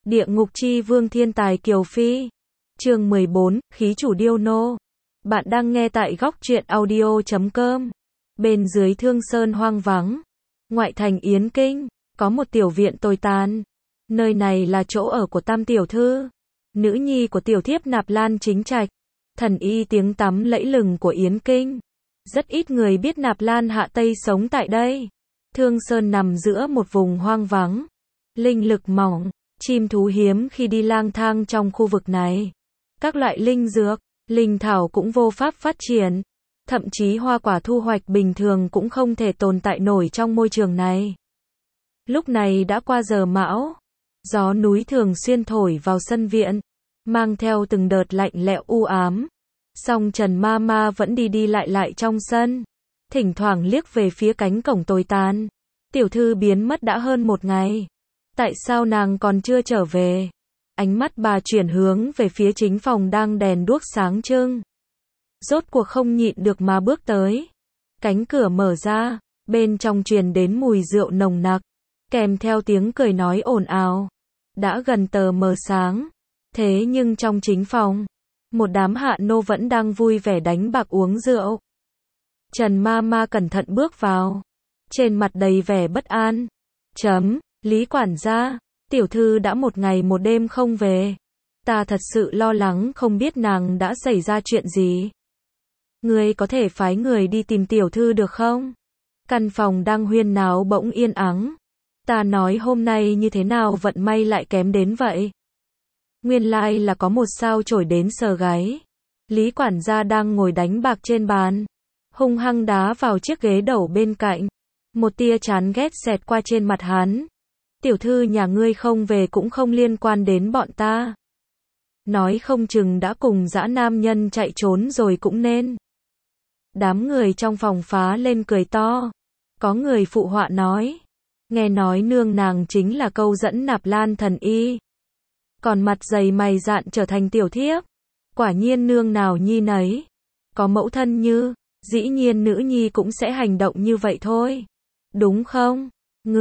Địa ngục chi vương thiên tài Kiều Phi. Chương 14, khí chủ điêu nô. Bạn đang nghe tại góc truyện audio.com. Bên dưới Thương Sơn hoang vắng, ngoại thành Yến Kinh, có một tiểu viện tồi tàn. Nơi này là chỗ ở của Tam tiểu thư, nữ nhi của tiểu thiếp Nạp Lan Chính Trạch, thần y tiếng tăm lẫy lừng của Yến Kinh. Rất ít người biết Nạp Lan Hạ Tây sống tại đây. Thương Sơn nằm giữa một vùng hoang vắng, linh lực mỏng, chim thú hiếm khi đi lang thang trong khu vực này. Các loại linh dược, linh thảo cũng vô pháp phát triển, thậm chí hoa quả thu hoạch bình thường cũng không thể tồn tại nổi trong môi trường này. Lúc này đã qua giờ mão, gió núi thường xuyên thổi vào sân viện, mang theo từng đợt lạnh lẽo u ám. Song Trần Ma Ma vẫn đi đi lại lại trong sân, thỉnh thoảng liếc về phía cánh cổng tồi tàn. Tiểu thư biến mất đã hơn một ngày, tại sao nàng còn chưa trở về? Ánh mắt bà chuyển hướng về phía chính phòng đang đèn đuốc sáng trưng. Rốt cuộc không nhịn được mà bước tới. Cánh cửa mở ra, bên trong truyền đến mùi rượu nồng nặc, kèm theo tiếng cười nói ồn ào. Đã gần tờ mờ sáng, thế nhưng trong chính phòng, một đám hạ nô vẫn đang vui vẻ đánh bạc uống rượu. Trần Ma Ma cẩn thận bước vào, trên mặt đầy vẻ bất an. Lý quản gia, tiểu thư đã một ngày một đêm không về. Ta thật sự lo lắng không biết nàng đã xảy ra chuyện gì. Ngươi có thể phái người đi tìm tiểu thư được không? Căn phòng đang huyên náo bỗng yên ắng. Ta nói hôm nay như thế nào vận may lại kém đến vậy? Nguyên lai là có một sao chổi đến sờ gáy. Lý quản gia đang ngồi đánh bạc trên bàn, hung hăng đá vào chiếc ghế đầu bên cạnh. Một tia chán ghét xẹt qua trên mặt hắn. Tiểu thư nhà ngươi không về cũng không liên quan đến bọn ta. Nói không chừng đã cùng dã nam nhân chạy trốn rồi cũng nên. Đám người trong phòng phá lên cười to. Có người phụ họa nói, nghe nói nương nàng chính là câu dẫn Nạp Lan thần y, còn mặt dày mày dạn trở thành tiểu thiếp. Quả nhiên nương nào nhi nấy, có mẫu thân như, dĩ nhiên nữ nhi cũng sẽ hành động như vậy thôi. Đúng không?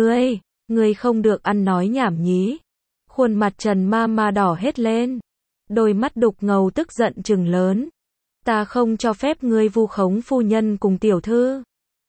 Ngươi không được ăn nói nhảm nhí. Khuôn mặt Trần Ma Ma đỏ hết lên, đôi mắt đục ngầu tức giận trừng lớn. Ta không cho phép ngươi vu khống phu nhân cùng tiểu thư.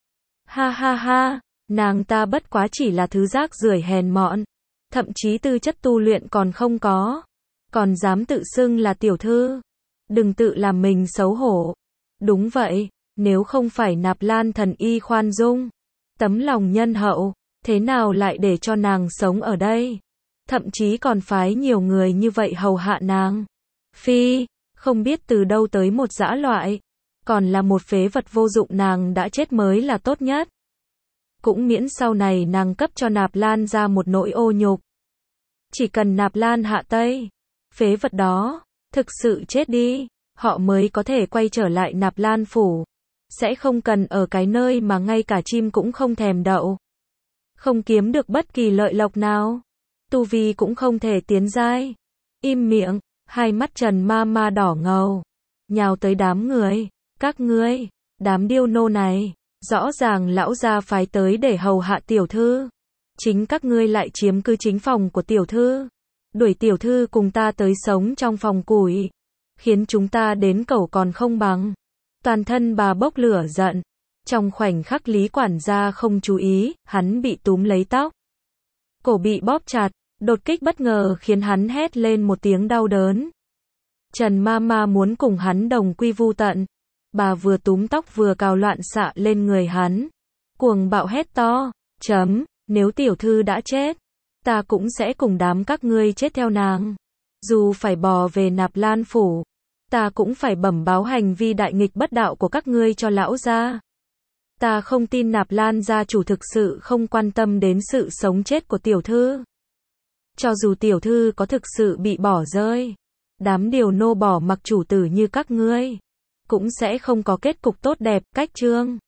Ha ha ha, nàng ta bất quá chỉ là thứ rác rưởi hèn mọn, thậm chí tư chất tu luyện còn không có, còn dám tự xưng là tiểu thư. Đừng tự làm mình xấu hổ. Đúng vậy, nếu không phải Nạp Lan thần y khoan dung, tấm lòng nhân hậu, thế nào lại để cho nàng sống ở đây? Thậm chí còn phái nhiều người như vậy hầu hạ nàng. Phi, không biết từ đâu tới một dã loại, còn là một phế vật vô dụng, nàng đã chết mới là tốt nhất. Cũng miễn sau này nàng cấp cho Nạp Lan ra một nỗi ô nhục. Chỉ cần Nạp Lan Hạ Tây, phế vật đó, thực sự chết đi, họ mới có thể quay trở lại Nạp Lan phủ. Sẽ không cần ở cái nơi mà ngay cả chim cũng không thèm đậu. Không kiếm được bất kỳ lợi lộc nào. Tu vi cũng không thể tiến giai. Im miệng, hai mắt Trần Ma Ma đỏ ngầu, nhào tới đám người. Các ngươi, đám điêu nô này, rõ ràng lão gia phái tới để hầu hạ tiểu thư. Chính các ngươi lại chiếm cứ chính phòng của tiểu thư. Đuổi tiểu thư cùng ta tới sống trong phòng củi, khiến chúng ta đến cẩu còn không bằng. Toàn thân bà bốc lửa giận. Trong khoảnh khắc Lý quản gia không chú ý, hắn bị túm lấy tóc, cổ bị bóp chặt. Đột kích bất ngờ khiến hắn hét lên một tiếng đau đớn. Trần Ma Ma muốn cùng hắn đồng quy vu tận. Bà vừa túm tóc vừa cào loạn xạ lên người hắn, cuồng bạo hét to. Nếu tiểu thư đã chết, ta cũng sẽ cùng đám các ngươi chết theo nàng. Dù phải bò về Nạp Lan phủ, ta cũng phải bẩm báo hành vi đại nghịch bất đạo của các ngươi cho lão gia. Ta không tin Nạp Lan gia chủ thực sự không quan tâm đến sự sống chết của tiểu thư. Cho dù tiểu thư có thực sự bị bỏ rơi, đám điều nô bỏ mặc chủ tử như các ngươi cũng sẽ không có kết cục tốt đẹp. Cách chương